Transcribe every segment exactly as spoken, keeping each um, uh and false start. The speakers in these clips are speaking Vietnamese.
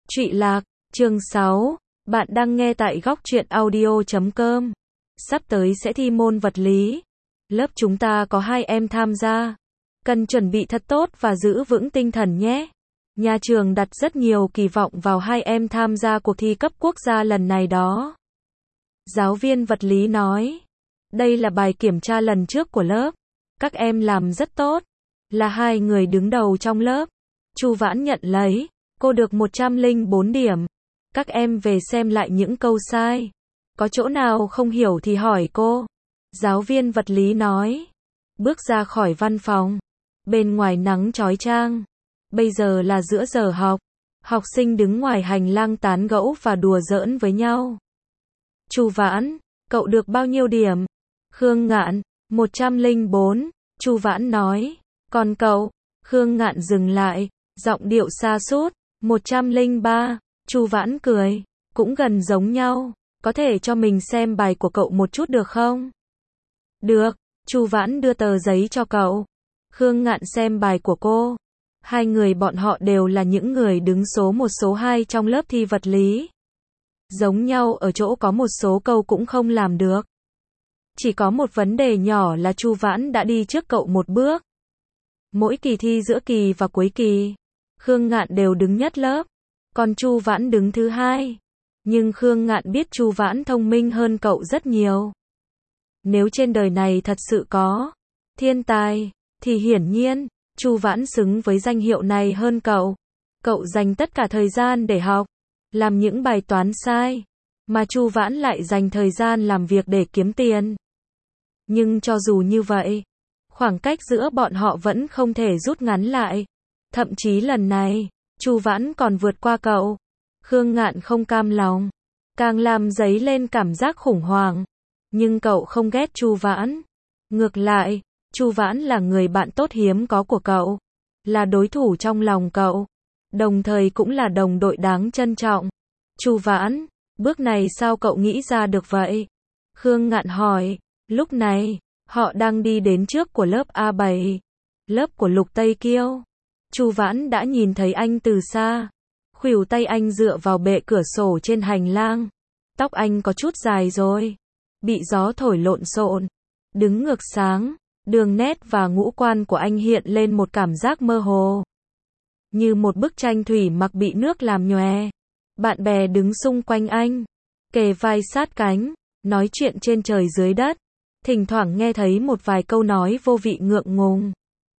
Trụy Lạc, chương sáu, bạn đang nghe tại góc truyện audio chấm com. Sắp tới sẽ thi môn vật lý. Lớp chúng ta có hai em tham gia. Cần chuẩn bị thật tốt và giữ vững tinh thần nhé. Nhà trường đặt rất nhiều kỳ vọng vào hai em tham gia cuộc thi cấp quốc gia lần này đó. Giáo viên vật lý nói. Đây là bài kiểm tra lần trước của lớp. Các em làm rất tốt. Là hai người đứng đầu trong lớp. Chu Vãn nhận lấy. Cô được một trăm lẻ bốn điểm. Các em về xem lại những câu sai. Có chỗ nào không hiểu thì hỏi cô. Giáo viên vật lý nói. Bước ra khỏi văn phòng. Bên ngoài nắng chói chang. Bây giờ là giữa giờ học. Học sinh đứng ngoài hành lang tán gẫu và đùa giỡn với nhau. Chu Vãn, cậu được bao nhiêu điểm? Khương Ngạn, một trăm lẻ bốn. Chu Vãn nói. Còn cậu? Khương Ngạn dừng lại, giọng điệu sa sút. một trăm lẻ ba. Chu Vãn cười. Cũng gần giống nhau. Có thể cho mình xem bài của cậu một chút được không? Được. Chu Vãn đưa tờ giấy cho cậu. Khương Ngạn xem bài của cô. Hai người bọn họ đều là những người đứng số một số hai trong lớp thi vật lý. Giống nhau ở chỗ có một số câu cũng không làm được. Chỉ có một vấn đề nhỏ là Chu Vãn đã đi trước cậu một bước. Mỗi kỳ thi giữa kỳ và cuối kỳ, Khương Ngạn đều đứng nhất lớp, còn Chu Vãn đứng thứ hai. Nhưng Khương Ngạn biết Chu Vãn thông minh hơn cậu rất nhiều. Nếu trên đời này thật sự có thiên tài, thì hiển nhiên, Chu Vãn xứng với danh hiệu này hơn cậu. Cậu dành tất cả thời gian để học, làm những bài toán sai, mà Chu Vãn lại dành thời gian làm việc để kiếm tiền. Nhưng cho dù như vậy, khoảng cách giữa bọn họ vẫn không thể rút ngắn lại. Thậm chí lần này, Chu Vãn còn vượt qua cậu. Khương Ngạn không cam lòng, càng làm dấy lên cảm giác khủng hoảng. Nhưng cậu không ghét Chu Vãn. Ngược lại, Chu Vãn là người bạn tốt hiếm có của cậu, là đối thủ trong lòng cậu, đồng thời cũng là đồng đội đáng trân trọng. Chu Vãn, bước này sao cậu nghĩ ra được vậy? Khương Ngạn hỏi. Lúc này, họ đang đi đến trước của lớp A bảy, lớp của Lục Tây Kiêu. Chu Vãn đã nhìn thấy anh từ xa. Khuỷu tay anh dựa vào bệ cửa sổ trên hành lang. Tóc anh có chút dài rồi, bị gió thổi lộn xộn, đứng ngược sáng. Đường nét và ngũ quan của anh hiện lên một cảm giác mơ hồ, như một bức tranh thủy mặc bị nước làm nhòe. Bạn bè đứng xung quanh anh, kề vai sát cánh, nói chuyện trên trời dưới đất. Thỉnh thoảng nghe thấy một vài câu nói vô vị ngượng ngùng.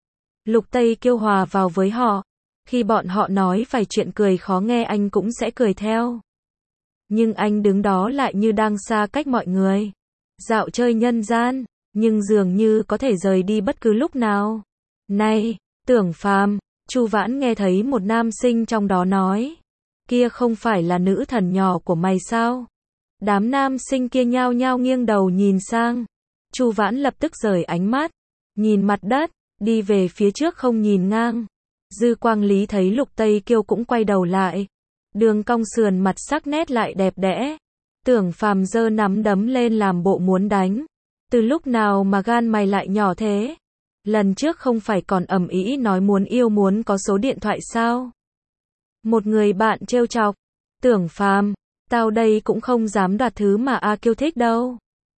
Lục Tây Kiêu hòa vào với họ. Khi bọn họ nói vài chuyện cười khó nghe anh cũng sẽ cười theo. Nhưng anh đứng đó lại như đang xa cách mọi người. Dạo chơi nhân gian, nhưng dường như có thể rời đi bất cứ lúc nào. Này, Tưởng Phàm, Chu Vãn nghe thấy một nam sinh trong đó nói. Kia không phải là nữ thần nhỏ của mày sao? Đám nam sinh kia nhao nhao nghiêng đầu nhìn sang. Chu Vãn lập tức rời ánh mắt, nhìn mặt đất, đi về phía trước không nhìn ngang. Dư Quang Lý thấy Lục Tây Kiêu cũng quay đầu lại. Đường cong sườn mặt sắc nét lại đẹp đẽ. Tưởng Phàm giơ nắm đấm lên làm bộ muốn đánh. Từ lúc nào mà gan mày lại nhỏ thế? Lần trước không phải còn ầm ĩ nói muốn yêu muốn có số điện thoại sao? Một người bạn trêu chọc. Tưởng Phàm, tao đây cũng không dám đoạt thứ mà A Kiêu thích đâu.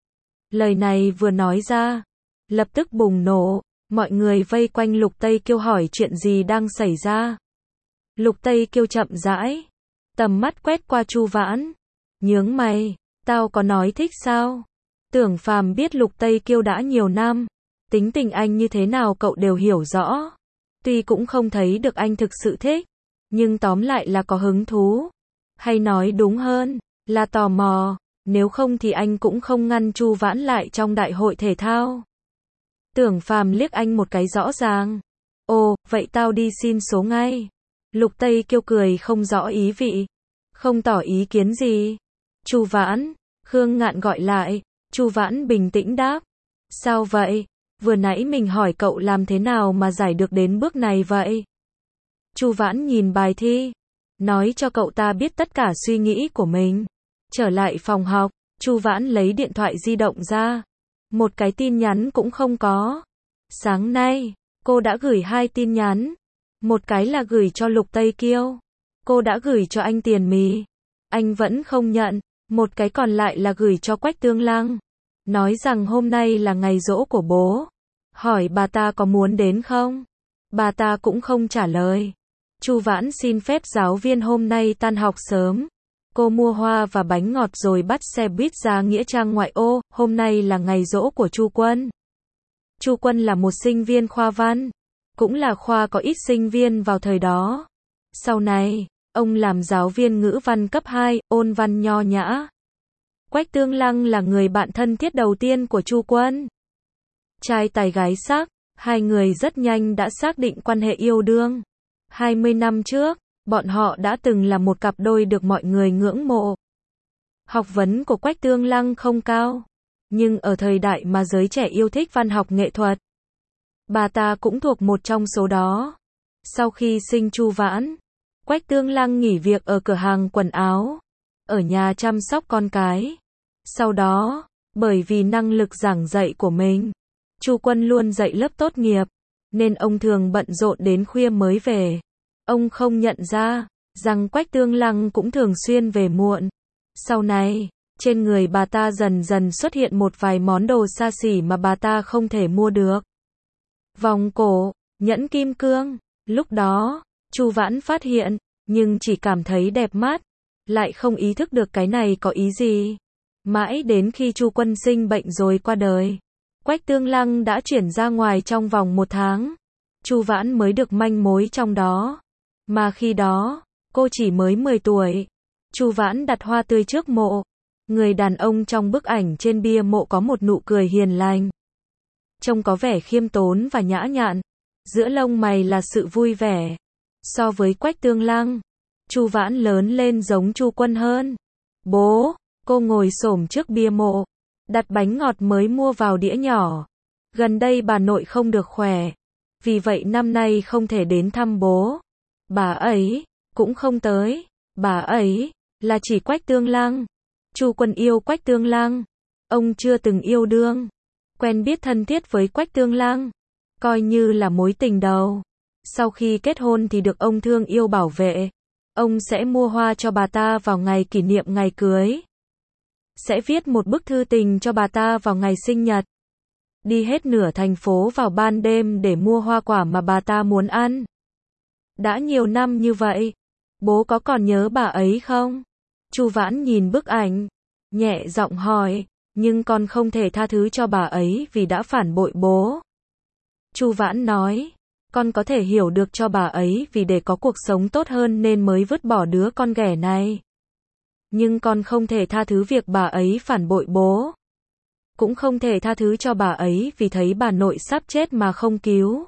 Lời này vừa nói ra, lập tức bùng nổ. Mọi người vây quanh Lục Tây Kiêu hỏi chuyện gì đang xảy ra. Lục Tây Kiêu chậm rãi, tầm mắt quét qua Chu Vãn. Nhướng mày, tao có nói thích sao? Tưởng Phàm biết Lục Tây Kiêu đã nhiều năm, tính tình anh như thế nào cậu đều hiểu rõ. Tuy cũng không thấy được anh thực sự thích, nhưng tóm lại là có hứng thú. Hay nói đúng hơn, là tò mò. Nếu không thì anh cũng không ngăn Chu Vãn lại trong đại hội thể thao. Tưởng Phàm liếc anh một cái rõ ràng. Ồ, vậy tao đi xin số ngay. Lục Tây Kiêu cười không rõ ý vị, không tỏ ý kiến gì. Chu Vãn, Khương Ngạn gọi lại. Chu Vãn bình tĩnh đáp. Sao vậy? Vừa nãy mình hỏi cậu làm thế nào mà giải được đến bước này vậy? Chu Vãn nhìn bài thi, nói cho cậu ta biết tất cả suy nghĩ của mình. Trở lại phòng học, Chu Vãn lấy điện thoại di động ra. Một cái tin nhắn cũng không có. Sáng nay, cô đã gửi hai tin nhắn. Một cái là gửi cho Lục Tây Kiêu. Cô đã gửi cho anh tiền mì. Anh vẫn không nhận. Một cái còn lại là gửi cho Quách Tương Lăng. Nói rằng hôm nay là ngày giỗ của bố. Hỏi bà ta có muốn đến không? Bà ta cũng không trả lời. Chu Vãn xin phép giáo viên hôm nay tan học sớm. Cô mua hoa và bánh ngọt rồi bắt xe buýt ra Nghĩa Trang ngoại ô. Hôm nay là ngày giỗ của Chu Quân. Chu Quân là một sinh viên khoa văn. Cũng là khoa có ít sinh viên vào thời đó. Sau này, ông làm giáo viên ngữ văn cấp hai, ôn văn nho nhã. Quách Tương Lăng là người bạn thân thiết đầu tiên của Chu Quân. Trai tài gái sắc, hai người rất nhanh đã xác định quan hệ yêu đương. hai mươi năm trước, bọn họ đã từng là một cặp đôi được mọi người ngưỡng mộ. Học vấn của Quách Tương Lăng không cao, nhưng ở thời đại mà giới trẻ yêu thích văn học nghệ thuật, bà ta cũng thuộc một trong số đó. Sau khi sinh Chu Vãn, Quách Tương Lăng nghỉ việc ở cửa hàng quần áo, ở nhà chăm sóc con cái. Sau đó, bởi vì năng lực giảng dạy của mình, Chu Quân luôn dạy lớp tốt nghiệp, nên ông thường bận rộn đến khuya mới về. Ông không nhận ra rằng Quách Tương Lăng cũng thường xuyên về muộn. Sau này, trên người bà ta dần dần xuất hiện một vài món đồ xa xỉ mà bà ta không thể mua được. Vòng cổ, nhẫn kim cương. Lúc đó, Chu Vãn phát hiện, nhưng chỉ cảm thấy đẹp mắt, lại không ý thức được cái này có ý gì. Mãi đến khi Chu Quân sinh bệnh rồi qua đời, Quách Tương Lăng đã chuyển ra ngoài trong vòng một tháng. Chu Vãn mới được manh mối trong đó. Mà khi đó, cô chỉ mới mười tuổi. Chu Vãn đặt hoa tươi trước mộ. Người đàn ông trong bức ảnh trên bia mộ có một nụ cười hiền lành. Trông có vẻ khiêm tốn và nhã nhặn. Giữa lông mày là sự vui vẻ. So với Quách Tương Lăng, Chu Vãn lớn lên giống Chu Quân hơn. Bố, cô ngồi xổm trước bia mộ, đặt bánh ngọt mới mua vào đĩa nhỏ. Gần đây bà nội không được khỏe, vì vậy năm nay không thể đến thăm bố. Bà ấy cũng không tới. Bà ấy là chỉ Quách Tương Lăng. Chu Quân yêu Quách Tương Lăng. Ông chưa từng yêu đương, quen biết thân thiết với Quách Tương Lăng, coi như là mối tình đầu. Sau khi kết hôn thì được ông thương yêu bảo vệ. Ông sẽ mua hoa cho bà ta vào ngày kỷ niệm ngày cưới. Sẽ viết một bức thư tình cho bà ta vào ngày sinh nhật. Đi hết nửa thành phố vào ban đêm để mua hoa quả mà bà ta muốn ăn. Đã nhiều năm như vậy, bố có còn nhớ bà ấy không? Chu Vãn nhìn bức ảnh, nhẹ giọng hỏi, nhưng con không thể tha thứ cho bà ấy vì đã phản bội bố. Chu Vãn nói, con có thể hiểu được cho bà ấy vì để có cuộc sống tốt hơn nên mới vứt bỏ đứa con ghẻ này. Nhưng con không thể tha thứ việc bà ấy phản bội bố. Cũng không thể tha thứ cho bà ấy vì thấy bà nội sắp chết mà không cứu.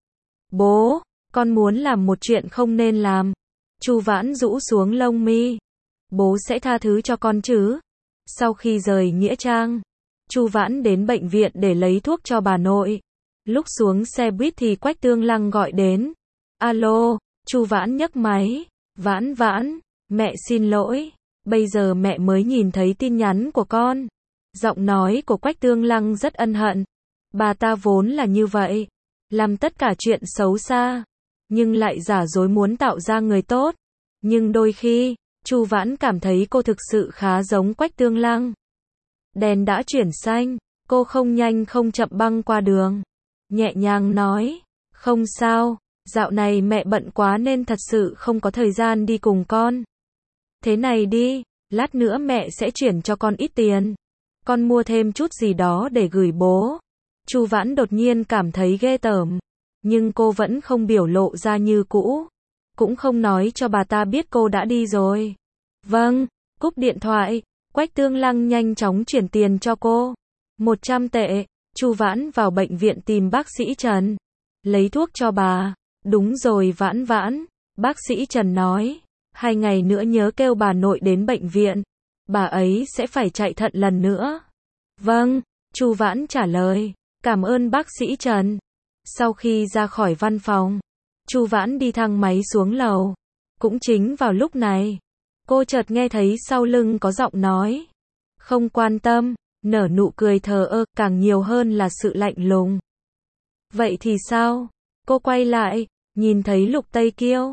Bố, con muốn làm một chuyện không nên làm. Chu Vãn rũ xuống lông mi. Bố sẽ tha thứ cho con chứ? Sau khi rời Nghĩa Trang, Chu Vãn đến bệnh viện để lấy thuốc cho bà nội. Lúc xuống xe buýt thì Quách Tương Lăng gọi đến. Alo, Chu Vãn nhấc máy. Vãn Vãn, mẹ xin lỗi. Bây giờ mẹ mới nhìn thấy tin nhắn của con. Giọng nói của Quách Tương Lăng rất ân hận. Bà ta vốn là như vậy, làm tất cả chuyện xấu xa, nhưng lại giả dối muốn tạo ra người tốt. Nhưng đôi khi, Chu Vãn cảm thấy cô thực sự khá giống Quách Tương Lăng. Đèn đã chuyển xanh, cô không nhanh không chậm băng qua đường. Nhẹ nhàng nói, không sao, dạo này mẹ bận quá nên thật sự không có thời gian đi cùng con. Thế này đi, lát nữa mẹ sẽ chuyển cho con ít tiền. Con mua thêm chút gì đó để gửi bố. Chu Vãn đột nhiên cảm thấy ghê tởm, nhưng cô vẫn không biểu lộ ra như cũ. Cũng không nói cho bà ta biết cô đã đi rồi. Vâng, cúp điện thoại, Quách Tương Lăng nhanh chóng chuyển tiền cho cô. một trăm tệ, Chu Vãn vào bệnh viện tìm bác sĩ Trần. Lấy thuốc cho bà. Đúng rồi Vãn Vãn, bác sĩ Trần nói. Hai ngày nữa nhớ kêu bà nội đến bệnh viện. Bà ấy sẽ phải chạy thận lần nữa. Vâng, Chu Vãn trả lời. Cảm ơn bác sĩ Trần. Sau khi ra khỏi văn phòng, Chu Vãn đi thang máy xuống lầu. Cũng chính vào lúc này, cô chợt nghe thấy sau lưng có giọng nói. Không quan tâm, nở nụ cười thờ ơ, càng nhiều hơn là sự lạnh lùng. Vậy thì sao? Cô quay lại, nhìn thấy Lục Tây Kiêu.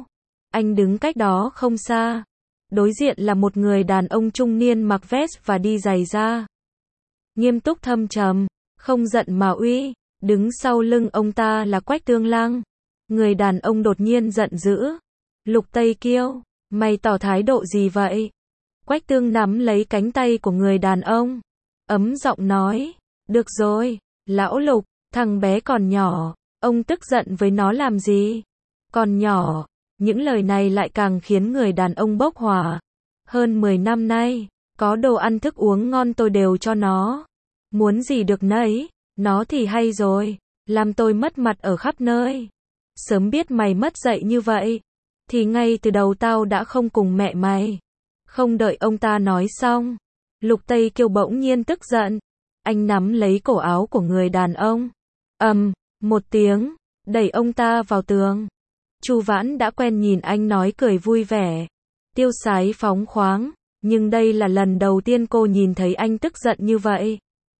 Anh đứng cách đó không xa. Đối diện là một người đàn ông trung niên mặc vest và đi giày da. Nghiêm túc thâm trầm, không giận mà uy. Đứng sau lưng ông ta là Quách Tương Lăng. Người đàn ông đột nhiên giận dữ. Lục Tây Kiêu, mày tỏ thái độ gì vậy? Quách Tương nắm lấy cánh tay của người đàn ông. Ấm giọng nói. Được rồi, lão Lục, thằng bé còn nhỏ. Ông tức giận với nó làm gì? Còn nhỏ. Những lời này lại càng khiến người đàn ông bốc hỏa. Hơn mười năm nay, có đồ ăn thức uống ngon tôi đều cho nó. Muốn gì được nấy, nó thì hay rồi, làm tôi mất mặt ở khắp nơi. Sớm biết mày mất dạy như vậy, thì ngay từ đầu tao đã không cùng mẹ mày. Không đợi ông ta nói xong, Lục Tây Kiêu bỗng nhiên tức giận. Anh nắm lấy cổ áo của người đàn ông. Ầm, một tiếng, đẩy ông ta vào tường. Chu Vãn đã quen nhìn anh nói cười vui vẻ, tiêu sái phóng khoáng, nhưng đây là lần đầu tiên cô nhìn thấy anh tức giận như vậy.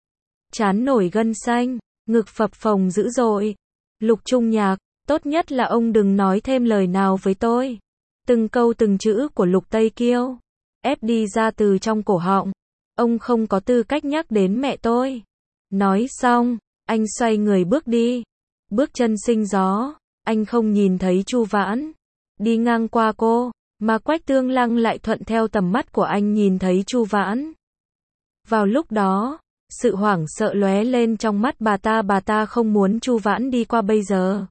Trán nổi gân xanh, ngực phập phồng dữ dội. Lục Trung Nhạc, tốt nhất là ông đừng nói thêm lời nào với tôi. Từng câu từng chữ của Lục Tây Kiêu ép đi ra từ trong cổ họng. Ông không có tư cách nhắc đến mẹ tôi. Nói xong, anh xoay người bước đi. Bước chân sinh gió. Anh không nhìn thấy Chu Vãn đi ngang qua cô, mà Quách Tương Lăng lại thuận theo tầm mắt của anh nhìn thấy Chu Vãn. Vào lúc đó, sự hoảng sợ lóe lên trong mắt bà ta, bà ta không muốn Chu Vãn đi qua bây giờ.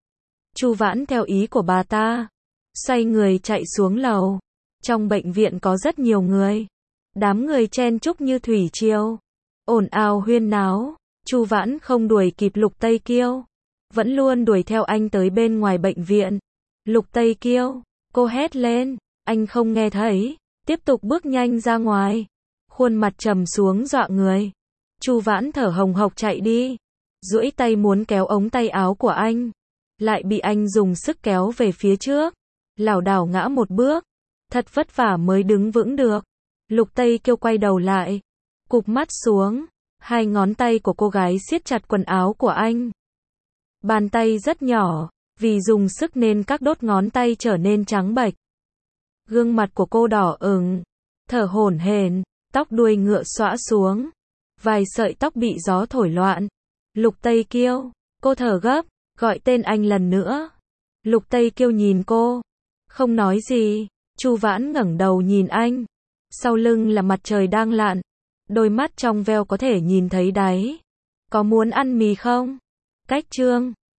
Chu Vãn theo ý của bà ta, xoay người chạy xuống lầu. Trong bệnh viện có rất nhiều người, đám người chen chúc như thủy triều, ồn ào huyên náo. Chu Vãn không đuổi kịp Lục Tây Kiêu, vẫn luôn đuổi theo anh tới bên ngoài bệnh viện. Lục Tây Kiêu, cô hét lên, anh không nghe thấy, tiếp tục bước nhanh ra ngoài, khuôn mặt trầm xuống dọa người. Chu Vãn thở hồng hộc chạy đi, duỗi tay muốn kéo ống tay áo của anh, lại bị anh dùng sức kéo về phía trước, lảo đảo ngã một bước, thật vất vả mới đứng vững được. Lục Tây Kiêu quay đầu lại, cụp mắt xuống, hai ngón tay của cô gái siết chặt quần áo của anh. Bàn tay rất nhỏ, vì dùng sức nên các đốt ngón tay trở nên trắng bệch. Gương mặt của cô đỏ ửng, thở hổn hển, tóc đuôi ngựa xõa xuống, vài sợi tóc bị gió thổi loạn. Lục Tây Kiêu, cô thở gấp, gọi tên anh lần nữa. Lục Tây Kiêu nhìn cô, không nói gì. Chu Vãn ngẩng đầu nhìn anh, sau lưng là mặt trời đang lặn, đôi mắt trong veo có thể nhìn thấy đáy. Có muốn ăn mì không? Cách chương